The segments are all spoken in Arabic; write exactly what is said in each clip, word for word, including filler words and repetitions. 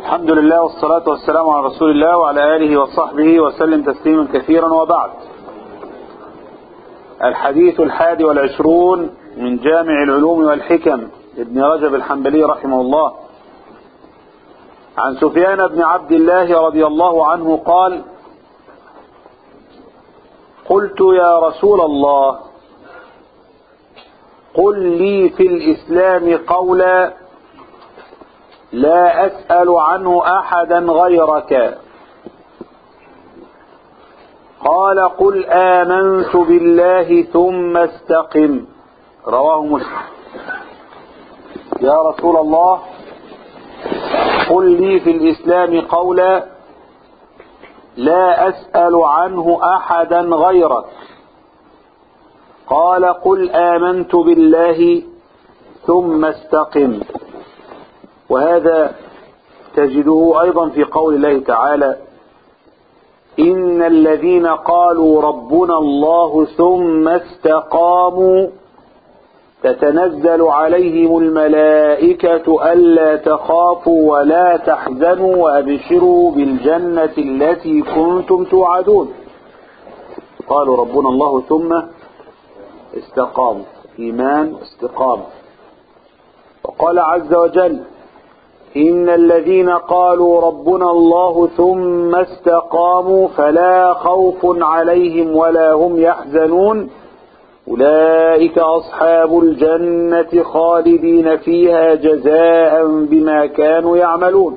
الحمد لله والصلاة والسلام على رسول الله وعلى آله وصحبه وسلم تسليما كثيرا، وبعد. الحديث الحادي والعشرون من جامع العلوم والحكم ابن رجب الحنبلي رحمه الله، عن سفيان بن عبد الله رضي الله عنه قال: قلت يا رسول الله قل لي في الإسلام قولا لا أسأل عنه أحدا غيرك. قال: قل آمنت بالله ثم استقم. رواه مسلم. يا رسول الله قل لي في الإسلام قولا لا أسأل عنه أحدا غيرك. قال: قل آمنت بالله ثم استقم. وهذا تجده أيضا في قول الله تعالى: إن الذين قالوا ربنا الله ثم استقاموا تتنزل عليهم الملائكة ألا تخافوا ولا تحزنوا وأبشروا بالجنة التي كنتم توعدون. قالوا ربنا الله ثم استقاموا، إيمان استقامة. وقال عز وجل: إن الذين قالوا ربنا الله ثم استقاموا فلا خوف عليهم ولا هم يحزنون أولئك أصحاب الجنة خالدين فيها جزاء بما كانوا يعملون.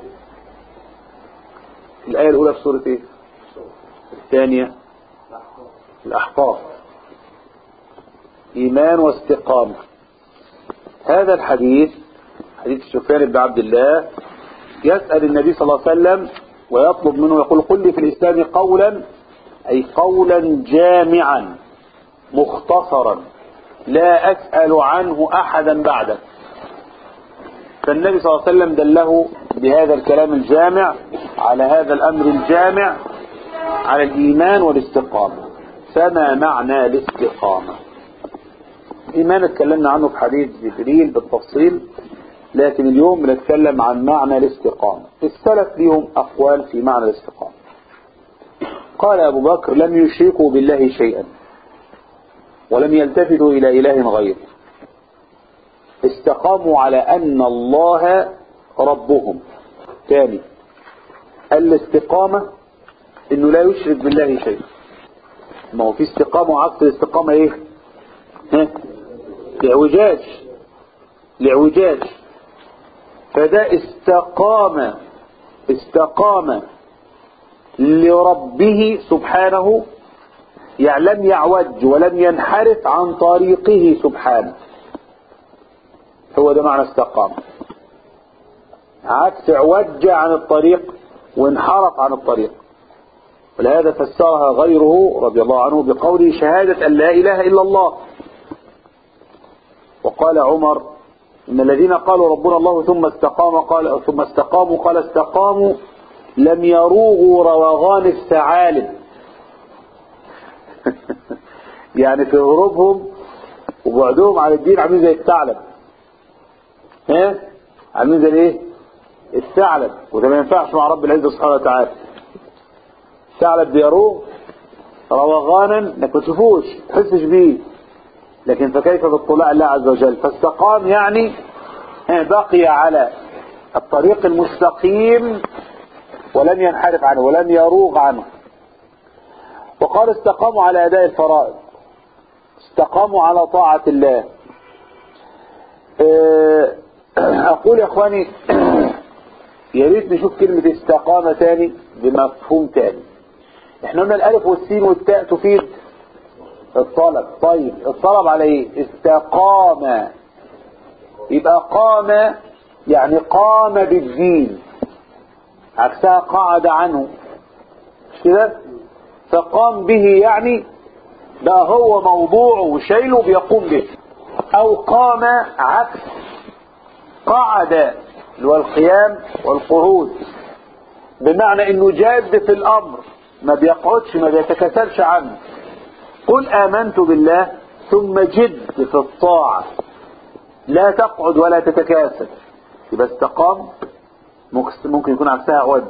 الآية الأولى في سورة إيه؟ الثانية الأحقاف. إيمان واستقامة. هذا الحديث حديث سفيان بن عبد الله يسأل النبي صلى الله عليه وسلم ويطلب منه، يقول: قل لي في الإسلام قولا، أي قولا جامعا مختصرا لا أسأل عنه أحدا بعدك. فالنبي صلى الله عليه وسلم دله بهذا الكلام الجامع على هذا الأمر الجامع على الإيمان والاستقامة. فما معنى الاستقامة؟ الإيمان اتكلمنا عنه في حديث جبريل بالتفصيل، لكن اليوم بنتكلم عن معنى الاستقامة. السلف لهم أقوال في معنى الاستقامة. قال أبو بكر: لم يشركوا بالله شيئا ولم يلتفتوا إلى إله غيره، استقاموا على أن الله ربهم. ثاني، الاستقامة إنه لا يشرك بالله شيئا. ما هو في استقامة وعكس الاستقامة إيه؟ ها؟ الاعوجاج. الاعوجاج. فده استقام استقام لربه سبحانه، يعني لم يعوج ولم ينحرف عن طريقه سبحانه. هو ده معنى استقام، عكس اعوج عن الطريق وانحرف عن الطريق. ولهذا فسرها غيره رضي الله عنه بقوله: شهادة أن لا إله إلا الله. وقال عمر: إن الذين قالوا ربنا الله ثم استقاموا قال ثم استقاموا قال استقاموا لم يروغوا روغان الثعالب. يعني في هروبهم وبعدهم عن الدين عاملين زي الثعلب. ها؟ عاملين زي ايه؟ الثعلب. وده ما ينفعش مع رب العزة سبحانه وتعالى. الثعلب بيروغ روغانا انك ما تشوفوش ما تحسش بيه، لكن فكيف باطلاع الله عز وجل. فاستقام يعني بقي على الطريق المستقيم ولم ينحرف عنه ولم يروغ عنه. وقال: استقاموا على أداء الفرائض، استقاموا على طاعة الله. أقول يا أخواني يا ريت نشوف كلمة استقامة تاني بمفهوم تاني. احنا قلنا الألف والسين والتاء تفيد الطلب. طيب الطلب على ايه؟ استقام، يبقى قام يعني قام بالدين، عكسها قعد عنه، مش كده؟ فقام به يعني بقى هو موضوعه وشيله بيقوم به. او قام عكس قعد، اللي هو القيام والقعود، بمعنى انه جاد في الامر، ما بيقعدش ما بيتكسلش عنه. قل آمنت بالله ثم جد في الطاعة، لا تقعد ولا تتكاسل، يبقى استقام ممكن يكون عكسها اعوج.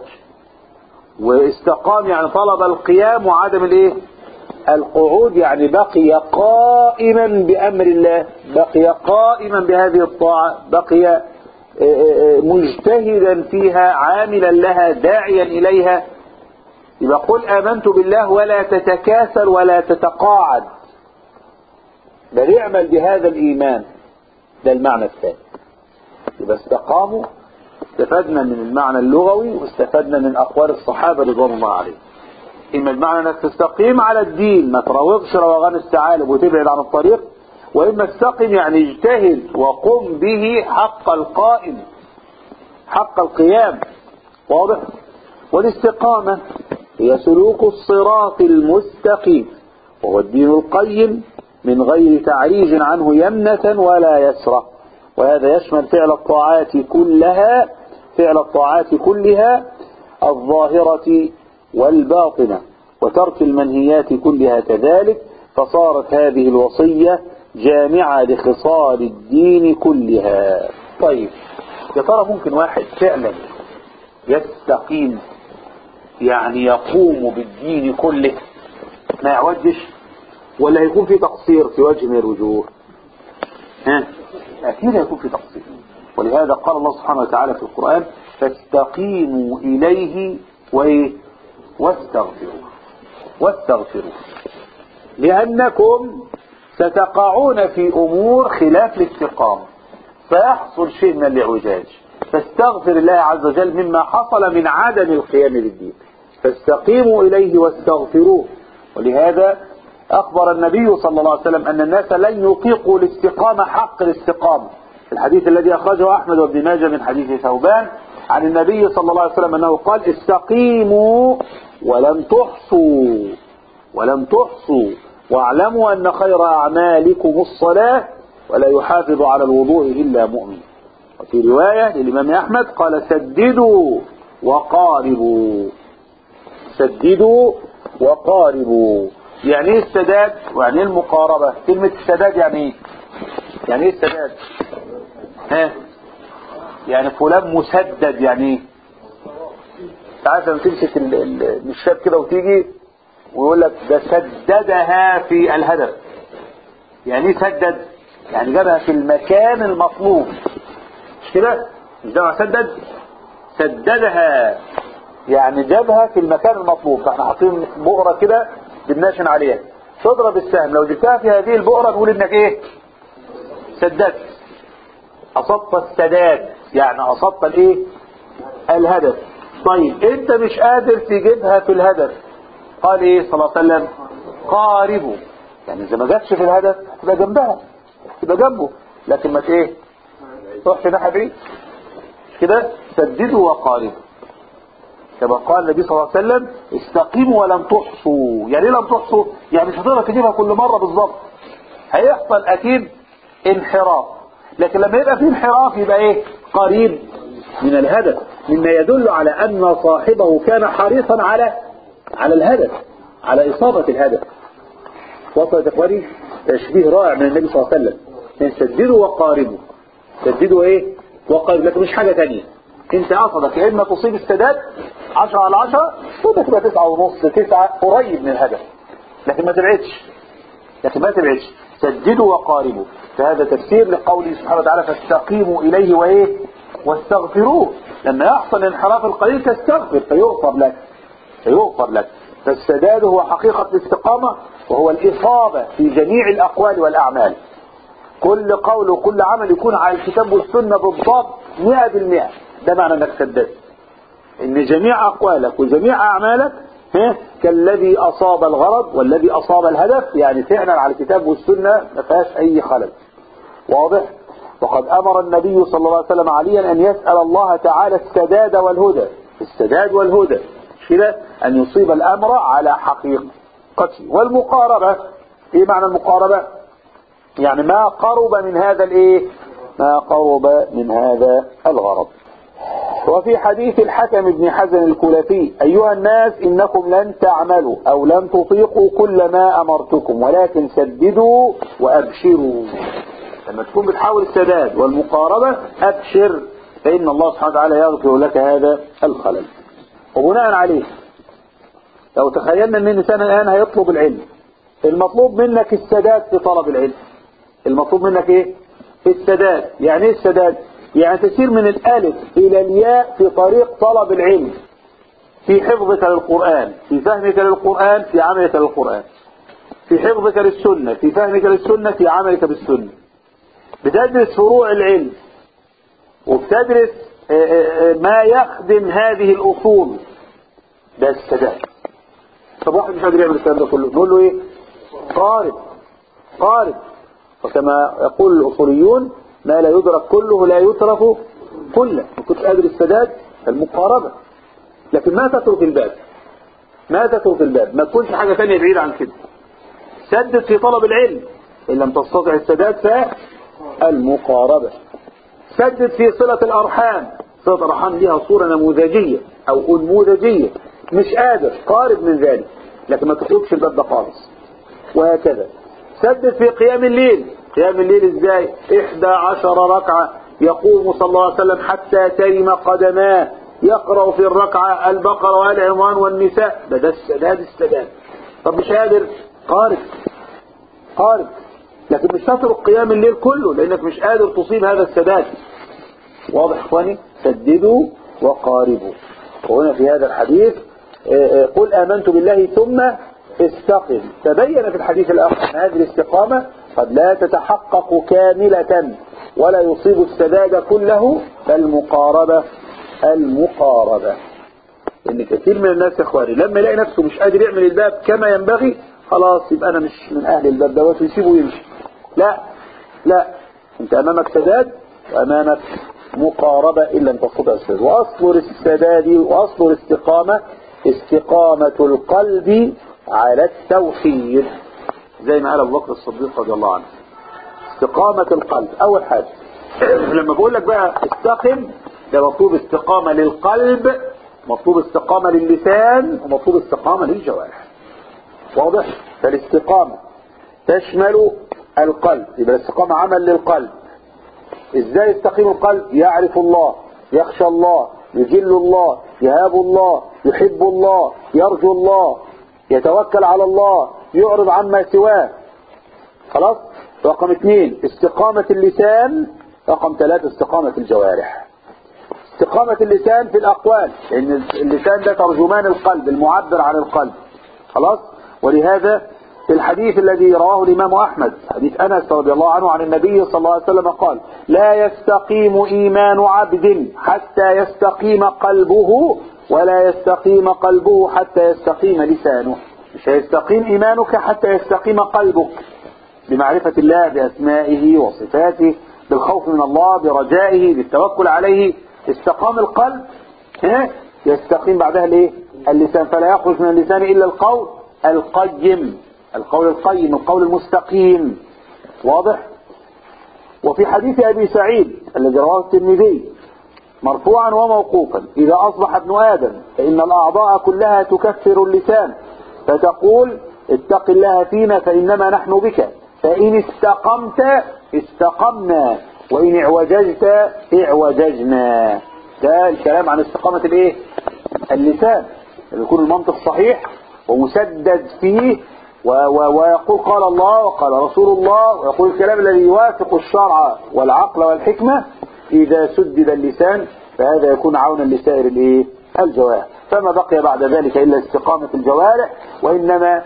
واستقام يعني طلب القيام وعدم الايه القعود، يعني بقي قائما بأمر الله، بقي قائما بهذه الطاعة، بقي مجتهدا فيها عاملا لها داعيا إليها. يبقى قل آمنت بالله ولا تتكاسل ولا تتقاعد، بل اعمل بهذا الإيمان. ده المعنى الثاني. يبقى استقاموا، استفدنا من المعنى اللغوي واستفدنا من أقوال الصحابة رضوان الله عليهم. إما المعنى أنك تستقيم على الدين، ما تراوغش روغان الثعالب وتبعد عن الطريق، وإما استقم يعني اجتهد وقم به حق القائم، حق القيام. واضح؟ والاستقامة هي سلوك الصراط المستقيم، وهو الدين القيم من غير تعريج عنه يمنة ولا يسرة. وهذا يشمل فعل الطاعات كلها، فعل الطاعات كلها الظاهرة والباطنة، وترك المنهيات كلها كذلك. فصارت هذه الوصية جامعة لخصال الدين كلها. طيب يا ترى ممكن واحد فعلا يستقيم يعني يقوم بالدين كله ما يعوجش، ولا هيكون في تقصير في وجه من الوجوه؟ ها أكيد هيكون في تقصير. ولهذا قال الله سبحانه وتعالى في القرآن فاستقيموا إليه وإيه واستغفروه واستغفروه لأنكم ستقعون في أمور خلاف الاستقامة فيحصل شيء من الاعوجاج، فاستغفر الله عز وجل مما حصل من عدم القيام بالدين. فاستقيموا إليه واستغفروه. ولهذا أخبر النبي صلى الله عليه وسلم أن الناس لن يطيقوا الاستقامة حق الاستقامة، في الحديث الذي أخرجه أحمد وابن ماجه من حديث ثوبان عن النبي صلى الله عليه وسلم أنه قال استقيموا ولم تحصوا ولم تحصوا واعلموا أن خير أعمالكم الصلاة ولا يحافظ على الوضوء إلا مؤمن. وفي رواية للإمام أحمد قال سددوا وقاربوا، سددوا وقاربوا. يعني ايه السداد ويعني ايه المقاربة؟ كلمة السداد يعني ايه؟ يعني ايه السداد؟ ها يعني فلان مسدد، يعني ايه؟ تعرف لما تمسك الشاب كده وتيجي ويقول لك ده سددها في الهدف. يعني ايه سدد؟ يعني جابها في المكان المطلوب، مش كده؟ مش ده سدد؟ سددها يعني جابها في المكان المطلوب. فاحنا حاطين بؤرة كده بنناشن عليها، تضرب السهم لو جبتها في هذه البؤرة تقول انك ايه؟ سددت، اصبت السداد، يعني اصبت الايه؟ الهدف. طيب انت مش قادر تجيبها في الهدف، قال ايه صلى الله عليه وسلم؟ قاربوا، يعني اذا ما جاتش في الهدف تبقى جنبها، تبقى جنبه، لكن ما ايه؟ تروح في ناحية بعيد كده. سددوا وقاربوا كما قال النبي صلى الله عليه وسلم استقيموا ولم تحصوا. يعني ايه لم تحصوا؟ يعني مش هتقدر تجيبها كل مرة بالظبط، هيحصل اكيد انحراف، لكن لما يبقى فيه انحراف يبقى ايه؟ قريب من الهدف، مما يدل على ان صاحبه كان حريصا على على الهدف، على اصابة الهدف. وصلت يا اخواني؟ تشبيه رائع من النبي صلى الله عليه وسلم. يعني سددوا وقاربوا، سددوا ايه؟ وقاربوا، لكن مش حاجة تانية. انت قصدك يا اما تصيب السداد عشرة على عشرة تبقى تبقى تسعة ونص تسعة قريب من الهدف، لكن ما تبعدش، لكن ما تبعدش. سددوا وقاربوا. فهذا تفسير لقوله سبحانه وتعالى فاستقيموا اليه وايه؟ واستغفروه. لما يحصل انحراف القليل تستغفر فيغفر لك، فيغفر لك. فالسداد هو حقيقة الاستقامة، وهو الإصابة في جميع الأقوال والأعمال. كل قول وكل عمل يكون على الكتاب والسنة بالضبط مئة بالمئة. ده معنى انك سددت، ان جميع اقوالك وجميع اعمالك ها كالذي اصاب الغرض والذي اصاب الهدف، يعني فعلا على الكتاب والسنة ما فيهاش اي خلل. واضح؟ وقد امر النبي صلى الله عليه وسلم عليا ان يسأل الله تعالى السداد والهدى، السداد والهدى كده، ان يصيب الامر على حقيقته. والمقاربة، ايه معنى المقاربة؟ يعني ما قرب من هذا الايه؟ ما قرب من هذا الغرض. وفي حديث الحكم بن حزن الكلفي ايها الناس انكم لن تعملوا او لن تطيقوا كل ما امرتكم ولكن سددوا وابشروا. لما تكون بتحاول السداد والمقاربة ابشر، فإن الله سبحانه وتعالى يغفر لك هذا الخلل. وبناء عليه لو تخيلنا أن الإنسان الآن هيطلب العلم، المطلوب منك السداد في طلب العلم. المطلوب منك إيه؟ السداد. يعني إيه السداد؟ يعني تسير من الألف إلى الياء في طريق طلب العلم، في حفظك للقرآن، في فهمك للقرآن، في عملك للقرآن، في حفظك للسنة، في فهمك للسنة، في عملك بالسنة. بتدرس فروع العلم، وبتدرس ما يخدم هذه الأصول. ده السداد. طب واحد مش قادر يعمل الكلام ده كله، نقول له ايه؟ قارب قارب. وكما يقول الأصوليون: ما لا يدرك كله لا يترك كله. ما كنتش قادر السداد، المقاربة. لكن ما تترك الباب، ما تترك الباب، ما تكونش حاجة ثانية بعيدة عن كده. سدد في طلب العلم، إن لم تستطع السداد فالمقاربة. سدد في صلة الأرحام. صلة الأرحام لها صورة نموذجية أو أنموذجية، مش قادر، قارب من ذلك، لكن ما تتركش الباب ده خالص. وهكذا سدد في قيام الليل. قيام الليل ازاي؟ إحدى عشر ركعة يقوم صلى الله عليه وسلم حتى ترم قدماه، يقرأ في الركعة البقرة وآل عمران والنساء. ده ده السداد السداد. طب مش قادر، قارب قارب، لكن مش تترك قيام الليل كله لأنك مش قادر تصيب هذا السداد. واضح اخواني؟ سددوا وقاربوا. وهنا في هذا الحديث قل آمنت بالله ثم استقم. تبين في الحديث الآخر أن هذه الاستقامة قد لا تتحقق كاملة ولا يصيب السداد كله، فالمقاربة المقاربة. إن كثير من الناس يا اخواني لما يلاقي نفسه مش قادر يعمل الباب كما ينبغي، خلاص يبقى أنا مش من أهل الباب ده ويسيبه ويمشي. لا لا، أنت أمامك سداد وأمامك مقاربة إن لم تستطع السداد. وأصل السداد وأصل الاستقامة استقامة القلب على التوحيد، زي ما قال أبو بكر الصديق رضي الله عنه. استقامة القلب أول حاجة. لما بقول لك بقى استقم، ده مطلوب استقامة للقلب، مطلوب استقامة للسان، ومطلوب استقامة للجوارح. واضح؟ فالاستقامة تشمل القلب، يبقى الاستقامة عمل للقلب. ازاي يستقيم القلب؟ يعرف الله، يخشى الله، يجل الله، يهاب الله، يحب الله، يرجو الله، يتوكل على الله، يعرض عما سواه. خلاص؟ رقم اثنين استقامة اللسان. رقم ثلاثة استقامة الجوارح. استقامة اللسان في الأقوال، لأن اللسان ده ترجمان القلب، المعبر عن القلب. خلاص؟ ولهذا في الحديث الذي رواه الإمام أحمد، حديث أنس رضي الله عنه عن النبي صلى الله عليه وسلم قال: لا يستقيم إيمان عبد حتى يستقيم قلبه، ولا يستقيم قلبه حتى يستقيم لسانه. مش هيستقيم إيمانك حتى يستقيم قلبك بمعرفة الله، بأسمائه وصفاته، بالخوف من الله، برجائه، بالتوكل عليه. استقام القلب ها يستقيم بعدها الايه؟ اللسان. فلا يخرج من اللسان إلا القول القيم، القول القيم، القول المستقيم. واضح؟ وفي حديث أبي سعيد الذي رواه الترمذي مرفوعا وموقوفا: إذا أصبح ابن آدم فإن الأعضاء كلها تكفر اللسان، فتقول: اتق الله فينا فإنما نحن بك، فإن استقمت استقمنا، وإن اعوججت اعوججنا. ده الكلام عن استقامة الايه؟ اللسان، يكون المنطق صحيح ومسدد فيه، ويقول قال الله وقال رسول الله، ويقول الكلام الذي يوافق الشرع والعقل والحكمة. إذا سدد اللسان فهذا يكون عونا لسائر الايه؟ الجوارح. فما بقي بعد ذلك إلا استقامة الجوارح، وإنما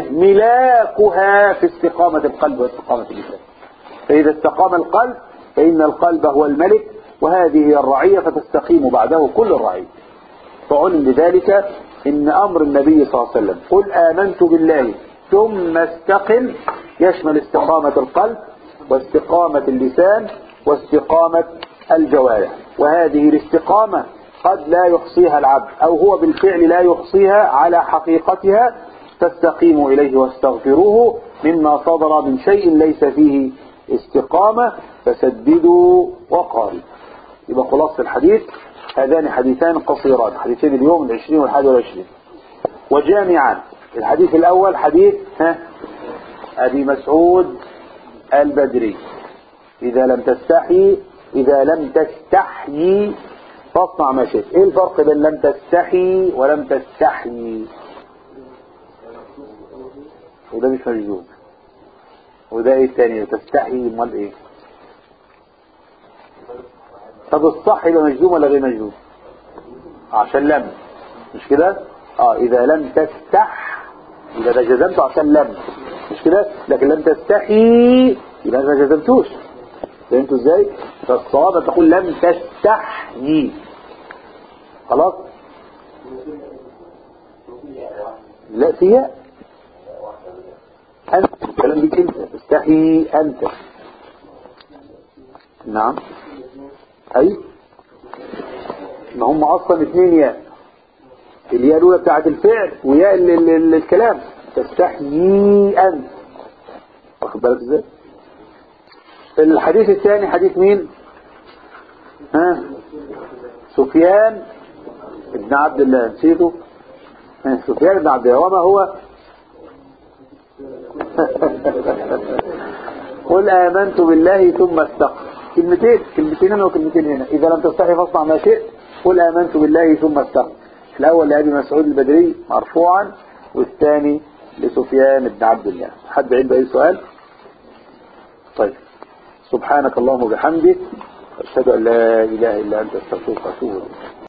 ملاكها في استقامة القلب واستقامة اللسان. فإذا استقام القلب فإن القلب هو الملك، وهذه هي الرعية، فتستقيم بعده كل الرعية. فعلم بذلك إن أمر النبي صلى الله عليه وسلم قل آمنت بالله ثم استقم يشمل استقامة القلب واستقامة اللسان واستقامة الجوارح. وهذه الاستقامة قد لا يحصيها العبد، أو هو بالفعل لا يحصيها على حقيقتها، فاستقيموا إليه واستغفروه مما صدر من شيء ليس فيه استقامة، فسددوا وقاربوا. يبقى خلاصة الحديث هذان حديثان قصيران، حديثين اليوم العشرين والحادي والعشرين، وجامعان. الحديث الأول حديث ها أبي مسعود البدري: إذا لم تستحي إذا لم تستحيي فاصنع ما شئت. إيه الفرق بين لم تستحي ولم تستحيي؟ وده مش مجزوم، وده إيه الثاني؟ تستحيي امال إيه؟ طب الصح يبقى مجزوم ولا غير مجزوم؟ عشان لم، مش كده؟ اه إذا لم تستح يبقى ده جزمته عشان لم، مش كده؟ لكن لم تستحي يبقى ما جزمتوش. فهمتوا ازاي؟ فالصواب أن تقول لم تستحي. خلاص؟ لا فيها أنت، الكلام بيك أنت، تستحي أنت. نعم أي ما هم أصلا اثنين ياء، الياء الأولى بتاعت الفعل وياء ال- ال- ال- الكلام. تستحيي أنت، واخد بالك ازاي؟ الحديث الثاني حديث مين؟ ها؟ سفيان ابن عبد الله، نسيته؟ ها، سفيان ابن عبد الله. وما هو؟ قل آمنت بالله ثم استقم. كلمتين، كلمتين هنا وكلمتين هنا. إذا لم تستحي فاصنع ما شئت. قل آمنت بالله ثم استقم. الأول لأبي مسعود البدري مرفوعا، والثاني لسفيان بن عبد الله. حد عنده أي سؤال؟ طيب، سبحانك اللهم وبحمدك أشهد أن لا إله إلا أنت أستغفرك وأتوب إليك.